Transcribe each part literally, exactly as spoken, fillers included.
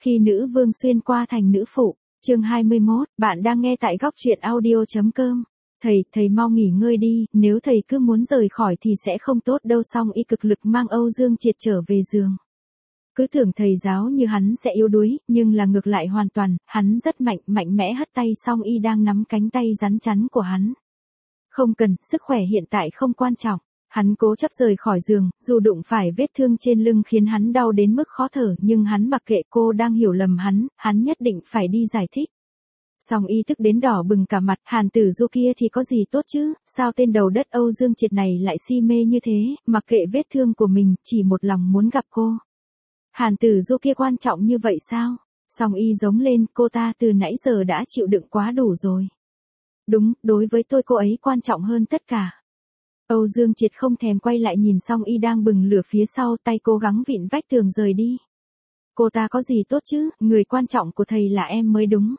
Khi nữ vương xuyên qua thành nữ phụ, chương hai mươi mốt, bạn đang nghe tại góc truyện audio.com. Thầy, thầy mau nghỉ ngơi đi, nếu thầy cứ muốn rời khỏi thì sẽ không tốt đâu. Song Y cực lực mang Âu Dương Triệt trở về giường. Cứ tưởng thầy giáo như hắn sẽ yếu đuối, nhưng là ngược lại hoàn toàn, hắn rất mạnh, mạnh mẽ hất tay. Song Y đang nắm cánh tay rắn chắn của hắn. Không cần, sức khỏe hiện tại không quan trọng. Hắn cố chấp rời khỏi giường, dù đụng phải vết thương trên lưng khiến hắn đau đến mức khó thở, nhưng hắn mặc kệ cô đang hiểu lầm hắn, hắn nhất định phải đi giải thích. Song Y tức đến đỏ bừng cả mặt, Hàn Tử Du kia thì có gì tốt chứ, sao tên đầu đất Âu Dương Triệt này lại si mê như thế, mặc kệ vết thương của mình, chỉ một lòng muốn gặp cô. Hàn Tử Du kia quan trọng như vậy sao? Song Y giống lên, cô ta từ nãy giờ đã chịu đựng quá đủ rồi. Đúng, đối với tôi cô ấy quan trọng hơn tất cả. Âu Dương Triệt không thèm quay lại nhìn Song Y đang bừng lửa phía sau, tay cố gắng vịn vách tường rời đi. Cô ta có gì tốt chứ, người quan trọng của thầy là em mới đúng.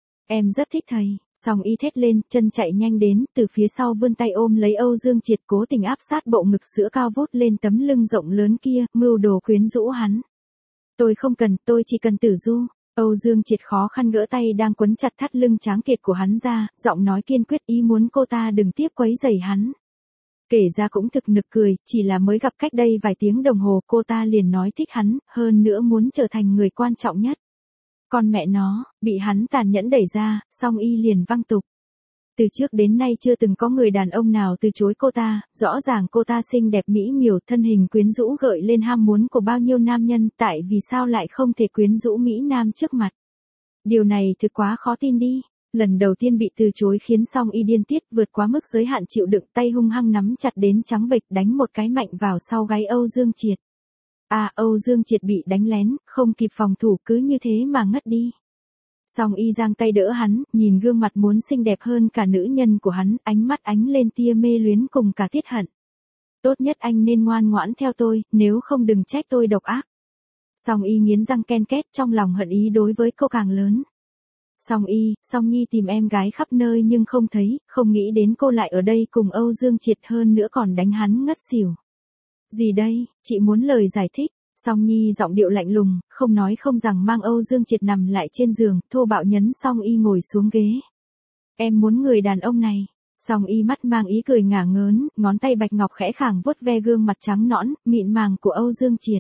Em rất thích thầy. Song Y thét lên, chân chạy nhanh đến, từ phía sau vươn tay ôm lấy Âu Dương Triệt, cố tình áp sát bộ ngực sữa cao vút lên tấm lưng rộng lớn kia, mưu đồ quyến rũ hắn. Tôi không cần, tôi chỉ cần Tử Du. Âu Dương Triệt khó khăn gỡ tay đang quấn chặt thắt lưng tráng kiệt của hắn ra, giọng nói kiên quyết, ý muốn cô ta đừng tiếp quấy rầy hắn. Kể ra cũng thực nực cười, chỉ là mới gặp cách đây vài tiếng đồng hồ cô ta liền nói thích hắn, hơn nữa muốn trở thành người quan trọng nhất. Con mẹ nó, bị hắn tàn nhẫn đẩy ra, Song Y liền văng tục. Từ trước đến nay chưa từng có người đàn ông nào từ chối cô ta, rõ ràng cô ta xinh đẹp mỹ miều, thân hình quyến rũ gợi lên ham muốn của bao nhiêu nam nhân, tại vì sao lại không thể quyến rũ mỹ nam trước mặt. Điều này thực quá khó tin đi. Lần đầu tiên bị từ chối khiến Song Y điên tiết, vượt quá mức giới hạn chịu đựng, tay hung hăng nắm chặt đến trắng bệch, đánh một cái mạnh vào sau gáy Âu Dương Triệt. À, Âu Dương Triệt bị đánh lén, không kịp phòng thủ, cứ như thế mà ngất đi. Song Y giang tay đỡ hắn, nhìn gương mặt muốn xinh đẹp hơn cả nữ nhân của hắn, ánh mắt ánh lên tia mê luyến cùng cả tiết hận. Tốt nhất anh nên ngoan ngoãn theo tôi, nếu không đừng trách tôi độc ác. Song Y nghiến răng ken két, trong lòng hận ý đối với cô càng lớn. Song Y, Song Nhi tìm em gái khắp nơi nhưng không thấy, không nghĩ đến cô lại ở đây cùng Âu Dương Triệt, hơn nữa còn đánh hắn ngất xỉu. Gì đây, chị muốn lời giải thích. Song Nhi giọng điệu lạnh lùng, không nói không rằng mang Âu Dương Triệt nằm lại trên giường, thô bạo nhấn Song Y ngồi xuống ghế. Em muốn người đàn ông này. Song Y mắt mang ý cười ngả ngớn, ngón tay bạch ngọc khẽ khàng vuốt ve gương mặt trắng nõn, mịn màng của Âu Dương Triệt.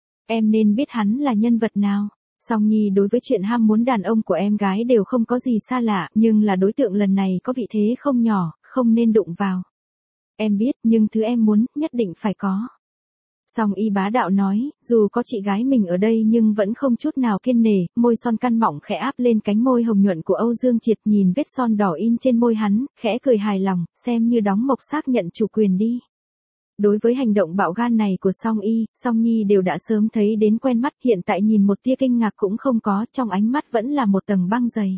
Em nên biết hắn là nhân vật nào. Song Nhi đối với chuyện ham muốn đàn ông của em gái đều không có gì xa lạ, nhưng là đối tượng lần này có vị thế không nhỏ, không nên đụng vào. Em biết, nhưng thứ em muốn, nhất định phải có. Song Y bá đạo nói, dù có chị gái mình ở đây nhưng vẫn không chút nào kiêng nể, môi son căn mọng khẽ áp lên cánh môi hồng nhuận của Âu Dương Triệt, nhìn vết son đỏ in trên môi hắn, khẽ cười hài lòng, xem như đóng mộc xác nhận chủ quyền đi. Đối với hành động bạo gan này của Song Y, Song Nhi đều đã sớm thấy đến quen mắt, hiện tại nhìn một tia kinh ngạc cũng không có, trong ánh mắt vẫn là một tầng băng dày.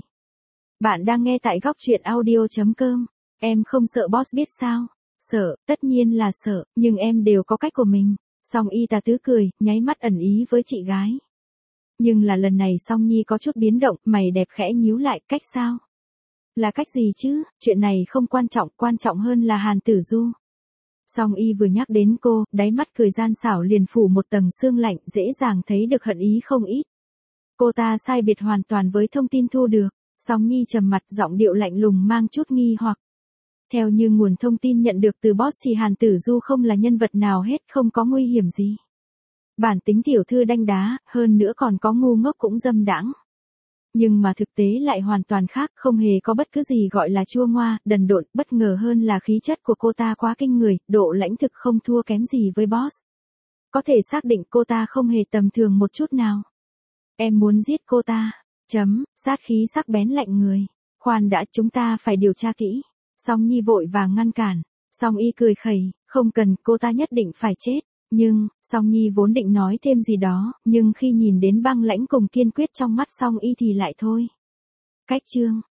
Bạn đang nghe tại góc truyện audio.com. Em không sợ boss biết sao? Sợ, tất nhiên là sợ, nhưng em đều có cách của mình. Song Y tà tứ cười, nháy mắt ẩn ý với chị gái. Nhưng là lần này Song Nhi có chút biến động, mày đẹp khẽ nhíu lại, cách sao? Là cách gì chứ, chuyện này không quan trọng, quan trọng hơn là Hàn Tử Du. Song Y vừa nhắc đến cô, đáy mắt cười gian xảo liền phủ một tầng sương lạnh, dễ dàng thấy được hận ý không ít. Cô ta sai biệt hoàn toàn với thông tin thu được. Song Nhi trầm mặt, giọng điệu lạnh lùng mang chút nghi hoặc. Theo như nguồn thông tin nhận được từ boss thì Hàn Tử Du không là nhân vật nào hết, không có nguy hiểm gì. Bản tính tiểu thư đanh đá, hơn nữa còn có ngu ngốc cũng dâm đãng. Nhưng mà thực tế lại hoàn toàn khác, không hề có bất cứ gì gọi là chua ngoa, đần độn, bất ngờ hơn là khí chất của cô ta quá kinh người, độ lãnh thực không thua kém gì với boss. Có thể xác định cô ta không hề tầm thường một chút nào. Em muốn giết cô ta. Chấm, sát khí sắc bén lạnh người. Khoan đã, chúng ta phải điều tra kỹ. Song Nhi vội vàng ngăn cản. Song Y cười khẩy, không cần, cô ta nhất định phải chết. Nhưng, Song Nhi vốn định nói thêm gì đó, nhưng khi nhìn đến băng lãnh cùng kiên quyết trong mắt Song Y thì lại thôi. Cách chương,